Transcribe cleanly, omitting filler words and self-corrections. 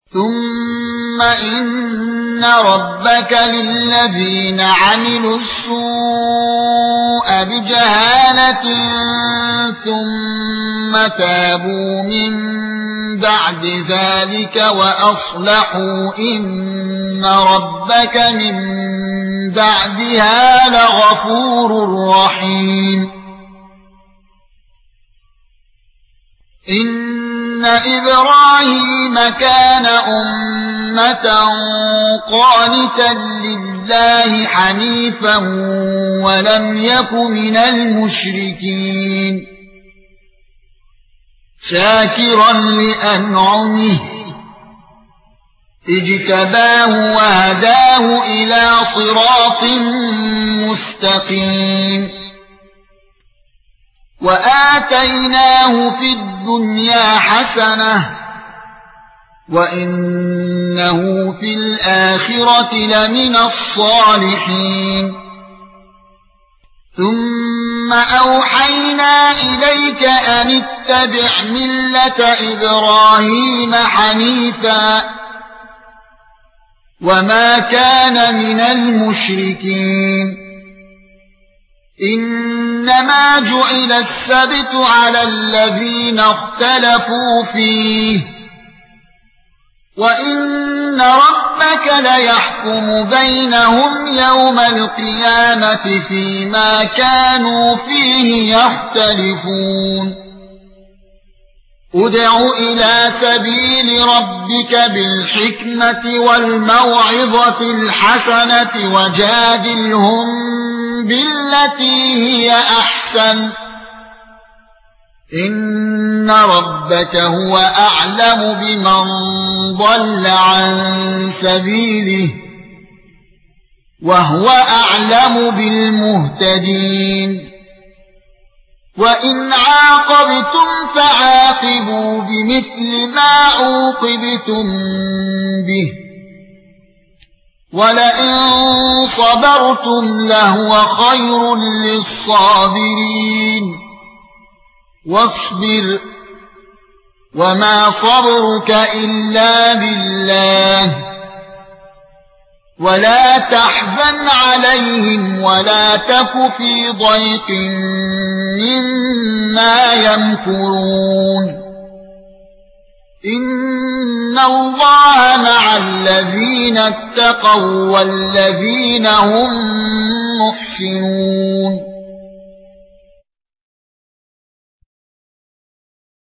ثُمَّ إِنَّ رَبَّكَ لِلَّذِينَ عَمِلُوا السُّوءَ بِجَهَالَةٍ ثُمَّ تَابُوا مِن بَعْدِ ذَلِكَ وَأَصْلَحُوا إِنَّ رَبَّكَ مِن بَعْدِهَا لَغَفُورٌ رَّحِيمٌ إِنَّ إِبْرَاهِيمَ كَانَ أُمَّةً قَانِتًا لِلَّهِ حَنِيفًا وَلَمْ يَكُ مِنَ الْمُشْرِكِينَ شَاكِرًا لِأَنْعُمِهِ اجْتَبَاهُ وَهَدَاهُ إِلَى صِرَاطٍ مُسْتَقِيمٍ وَآتَيْنَاهُ فِي الدُّنْيَا حَسَنَةً وَإِنَّهُ فِي الْآخِرَةِ لَمِنَ الصَّالِحِينَ ثُمَّ أَوْحَيْنَا إِلَيْكَ أَنِ اتَّبِعْ مِلَّةَ إِبْرَاهِيمَ حَنِيفًا وَمَا كَانَ مِنَ الْمُشْرِكِينَ إِنَّمَا جُعِلَ السَّبْتُ عَلَى الَّذِينَ اخْتَلَفُوا فِيهِ وَإِنَّ رَبَّكَ لَيَحْكُمُ بَيْنَهُمْ يَوْمَ الْقِيَامَةِ فِيمَا كَانُوا فِيهِ يَخْتَلِفُونَ ادْعُ إِلَى سَبِيلِ رَبِّكَ بِالْحِكْمَةِ وَالْمَوْعِظَةِ الْحَسَنَةِ وَجَادِلْهُم بِالَّتِي هِيَ أَحْسَنُ إِنَّ رَبَّكَ هُوَ أَعْلَمُ بِمَنْ ضَلَّ عَن سَبِيلِهِ وَهُوَ أَعْلَمُ بِالْمُهْتَدِينَ وَإِنْ عَاقَبْتُمْ فَعَاقِبُوا بِمِثْلِ مَا عُوقِبْتُمْ بِهِ وَلَئِن صَبَرْتُمْ لَهُوَ خَيْرٌ لِّلصَّابِرِينَ وَاصْبِرْ وَمَا صَبْرُكَ إِلَّا بِاللَّهِ وَلَا تَحْزَنْ عَلَيْهِمْ وَلَا تَكُ فِي ضَيْقٍ مِّمَّا يَمْكُرُونَ إِنَّ اللَّهَ مَعَ الَّذِينَ اتَّقَوْا وَالَّذِينَ هُم مُّحْسِنُونَ